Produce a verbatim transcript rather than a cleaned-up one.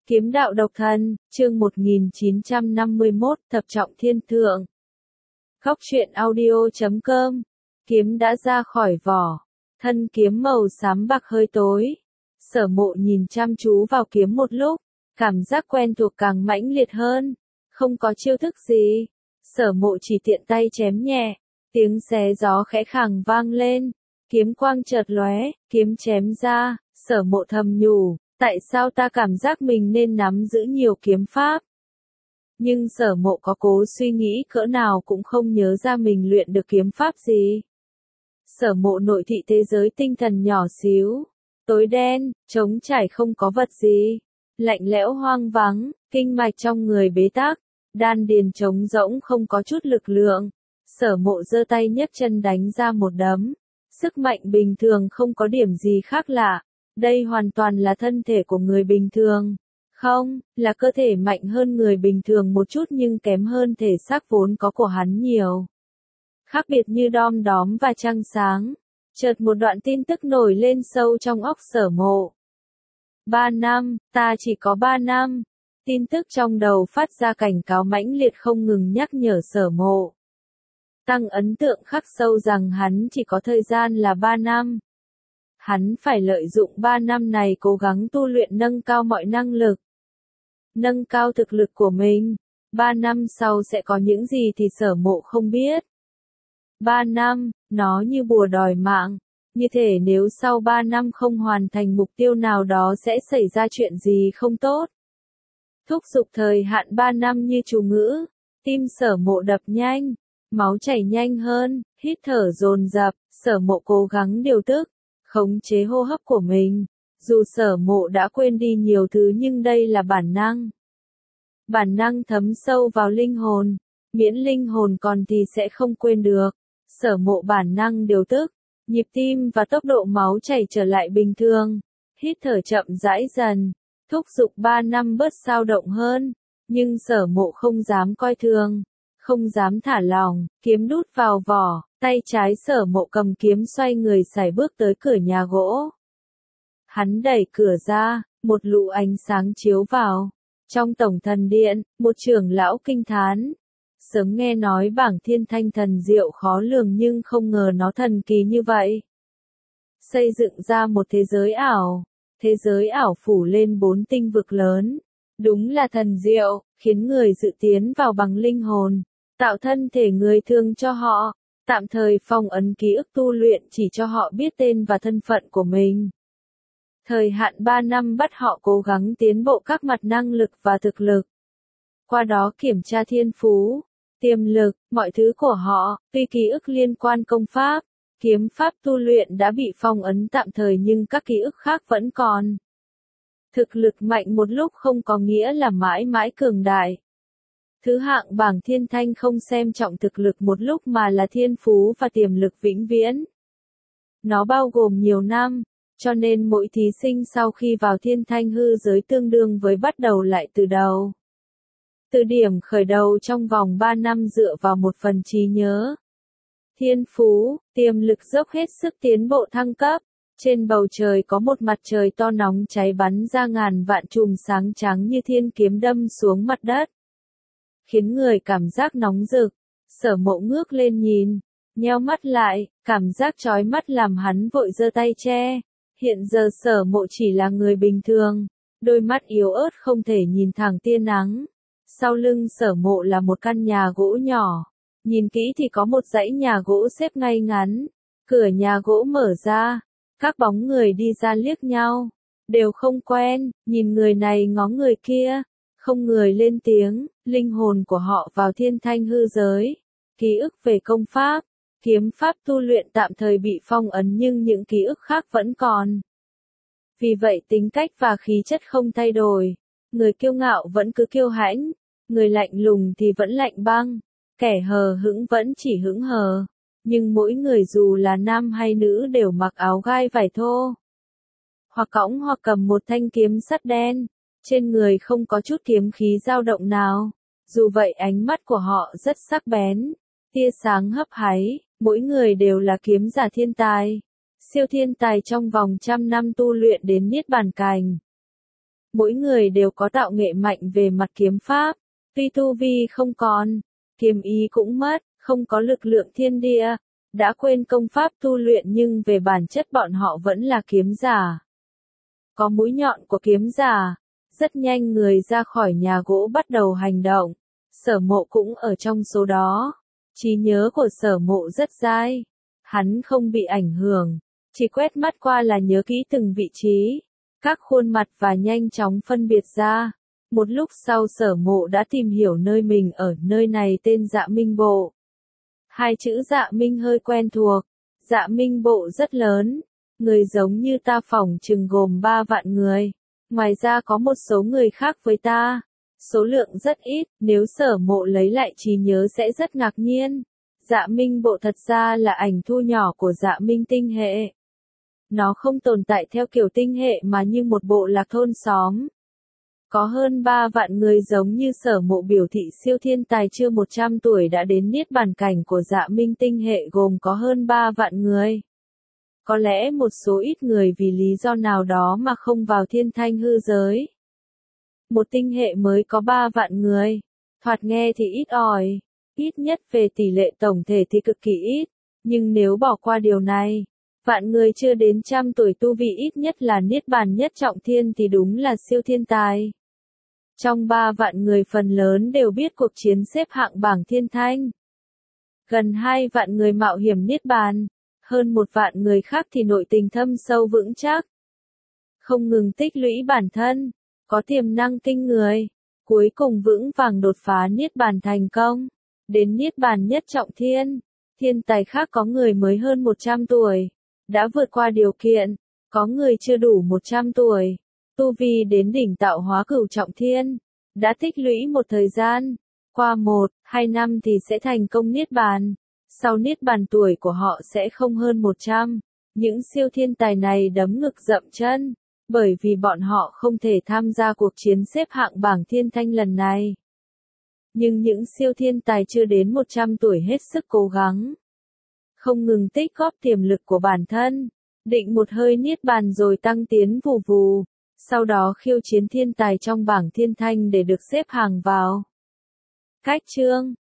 Kiếm đạo độc thân, chương một nghìn chín trăm năm mươi mốt, thập trọng thiên thượng. Góc truyện audio chấm com. Kiếm đã ra khỏi vỏ. Thân kiếm màu xám bạc hơi tối. Sở Mộ nhìn chăm chú vào kiếm một lúc, cảm giác quen thuộc càng mãnh liệt hơn. Không có chiêu thức gì. Sở Mộ chỉ tiện tay chém nhẹ. Tiếng xé gió khẽ khàng vang lên. Kiếm quang chợt lóe, kiếm chém ra. Sở Mộ thầm nhủ. Tại sao ta cảm giác mình nên nắm giữ nhiều kiếm pháp? Nhưng Sở Mộ có cố suy nghĩ cỡ nào cũng không nhớ ra mình luyện được kiếm pháp gì. Sở Mộ nội thị thế giới tinh thần nhỏ xíu, tối đen, trống trải không có vật gì, lạnh lẽo hoang vắng, kinh mạch trong người bế tắc, đan điền trống rỗng không có chút lực lượng. Sở Mộ giơ tay nhấc chân đánh ra một đấm, sức mạnh bình thường không có điểm gì khác lạ. Đây hoàn toàn là thân thể của người bình thường. Không, là cơ thể mạnh hơn người bình thường một chút nhưng kém hơn thể xác vốn có của hắn nhiều. Khác biệt như đom đóm và trăng sáng. Chợt một đoạn tin tức nổi lên sâu trong óc Sở Mộ. Ba năm, ta chỉ có ba năm. Tin tức trong đầu phát ra cảnh cáo mãnh liệt không ngừng nhắc nhở Sở Mộ. Tăng ấn tượng khắc sâu rằng hắn chỉ có thời gian là ba năm. Hắn phải lợi dụng ba năm này cố gắng tu luyện nâng cao mọi năng lực. Nâng cao thực lực của mình. ba năm sau sẽ có những gì thì Sở Mộ không biết. ba năm, nó như bùa đòi mạng. Như thể nếu sau ba năm không hoàn thành mục tiêu nào đó sẽ xảy ra chuyện gì không tốt. Thúc giục thời hạn ba năm như chú ngữ. Tim Sở Mộ đập nhanh. Máu chảy nhanh hơn, hít thở dồn dập. Sở Mộ cố gắng điều tức. Khống chế hô hấp của mình. Dù Sở Mộ đã quên đi nhiều thứ nhưng đây là bản năng. Bản năng thấm sâu vào linh hồn. Miễn linh hồn còn thì sẽ không quên được. Sở Mộ bản năng điều tức. Nhịp tim và tốc độ máu chảy trở lại bình thường. Hít thở chậm rãi dần. Thúc giục ba năm bớt xao động hơn. Nhưng Sở Mộ không dám coi thường. Không dám thả lỏng. Kiếm đút vào vỏ. Tay trái Sở Mộ cầm kiếm xoay người sải bước tới cửa nhà gỗ. Hắn đẩy cửa ra, một lũ ánh sáng chiếu vào. Trong tổng thần điện, một trưởng lão kinh thán. Sớm nghe nói bảng thiên thanh thần diệu khó lường nhưng không ngờ nó thần kỳ như vậy. Xây dựng ra một thế giới ảo. Thế giới ảo phủ lên bốn tinh vực lớn. Đúng là thần diệu, khiến người dự tiến vào bằng linh hồn. Tạo thân thể người thường cho họ. Tạm thời phong ấn ký ức tu luyện chỉ cho họ biết tên và thân phận của mình. Thời hạn ba năm bắt họ cố gắng tiến bộ các mặt năng lực và thực lực. Qua đó kiểm tra thiên phú, tiềm lực, mọi thứ của họ, tuy ký ức liên quan công pháp, kiếm pháp tu luyện đã bị phong ấn tạm thời nhưng các ký ức khác vẫn còn. Thực lực mạnh một lúc không có nghĩa là mãi mãi cường đại. Thứ hạng bảng thiên thanh không xem trọng thực lực một lúc mà là thiên phú và tiềm lực vĩnh viễn. Nó bao gồm nhiều năm, cho nên mỗi thí sinh sau khi vào thiên thanh hư giới tương đương với bắt đầu lại từ đầu. Từ điểm khởi đầu trong vòng ba năm dựa vào một phần trí nhớ. Thiên phú, tiềm lực dốc hết sức tiến bộ thăng cấp. Trên bầu trời có một mặt trời to nóng cháy bắn ra ngàn vạn chùm sáng trắng như thiên kiếm đâm xuống mặt đất. Khiến người cảm giác nóng rực. Sở Mộ ngước lên nhìn, nheo mắt lại, cảm giác chói mắt làm hắn vội giơ tay che. Hiện giờ Sở Mộ chỉ là người bình thường, đôi mắt yếu ớt không thể nhìn thẳng tia nắng. Sau lưng Sở Mộ là một căn nhà gỗ nhỏ, nhìn kỹ thì có một dãy nhà gỗ xếp ngay ngắn. Cửa nhà gỗ mở ra, các bóng người đi ra liếc nhau, đều không quen, nhìn người này ngó người kia. Không người lên tiếng, linh hồn của họ vào thiên thanh hư giới. Ký ức về công pháp, kiếm pháp tu luyện tạm thời bị phong ấn nhưng những ký ức khác vẫn còn. Vì vậy tính cách và khí chất không thay đổi. Người kiêu ngạo vẫn cứ kiêu hãnh, người lạnh lùng thì vẫn lạnh băng, kẻ hờ hững vẫn chỉ hững hờ. Nhưng mỗi người dù là nam hay nữ đều mặc áo gai vải thô. Hoặc cõng hoặc cầm một thanh kiếm sắt đen. Trên người không có chút kiếm khí dao động nào. Dù vậy ánh mắt của họ rất sắc bén, tia sáng hấp háy, mỗi người đều là kiếm giả thiên tài. Siêu thiên tài trong vòng trăm năm tu luyện đến niết bàn cảnh. Mỗi người đều có tạo nghệ mạnh về mặt kiếm pháp, tuy tu vi không còn, kiếm ý cũng mất, không có lực lượng thiên địa, đã quên công pháp tu luyện nhưng về bản chất bọn họ vẫn là kiếm giả. Có mũi nhọn của kiếm giả, rất nhanh người ra khỏi nhà gỗ bắt đầu hành động, Sở Mộ cũng ở trong số đó. Trí nhớ của Sở Mộ rất dai, hắn không bị ảnh hưởng, chỉ quét mắt qua là nhớ kỹ từng vị trí, các khuôn mặt và nhanh chóng phân biệt ra. Một lúc sau Sở Mộ đã tìm hiểu nơi mình ở, nơi này tên Dạ Minh Bộ. Hai chữ Dạ Minh hơi quen thuộc, Dạ Minh Bộ rất lớn, người giống như ta phỏng chừng gồm ba vạn người, ngoài ra có một số người khác với ta, số lượng rất ít, nếu Sở Mộ lấy lại trí nhớ sẽ rất ngạc nhiên. Dạ Minh Bộ thật ra là ảnh thu nhỏ của Dạ Minh tinh hệ. Nó không tồn tại theo kiểu tinh hệ mà như một bộ lạc thôn xóm. Có hơn ba vạn người giống như Sở Mộ biểu thị siêu thiên tài chưa một trăm tuổi đã đến niết bàn cảnh của Dạ Minh tinh hệ gồm có hơn ba vạn người. Có lẽ một số ít người vì lý do nào đó mà không vào thiên thanh hư giới. Một tinh hệ mới có ba vạn người, thoạt nghe thì ít ỏi, ít nhất về tỷ lệ tổng thể thì cực kỳ ít, nhưng nếu bỏ qua điều này, vạn người chưa đến trăm tuổi tu vi ít nhất là niết bàn nhất trọng thiên thì đúng là siêu thiên tài. Trong ba vạn người phần lớn đều biết cuộc chiến xếp hạng bảng thiên thanh. Gần hai vạn người mạo hiểm niết bàn, hơn một vạn người khác thì nội tình thâm sâu vững chắc. Không ngừng tích lũy bản thân, có tiềm năng kinh người, cuối cùng vững vàng đột phá niết bàn thành công, đến niết bàn nhất trọng thiên. Thiên tài khác có người mới hơn một trăm tuổi, đã vượt qua điều kiện, có người chưa đủ một trăm tuổi, tu vi đến đỉnh tạo hóa cửu trọng thiên, đã tích lũy một thời gian, qua một, hai năm thì sẽ thành công niết bàn, sau niết bàn tuổi của họ sẽ không hơn một trăm. Những siêu thiên tài này đấm ngực dậm chân, bởi vì bọn họ không thể tham gia cuộc chiến xếp hạng bảng thiên thanh lần này. Nhưng những siêu thiên tài chưa đến một trăm tuổi hết sức cố gắng, không ngừng tích góp tiềm lực của bản thân, định một hơi niết bàn rồi tăng tiến vù vù, sau đó khiêu chiến thiên tài trong bảng thiên thanh để được xếp hàng vào. Cách chương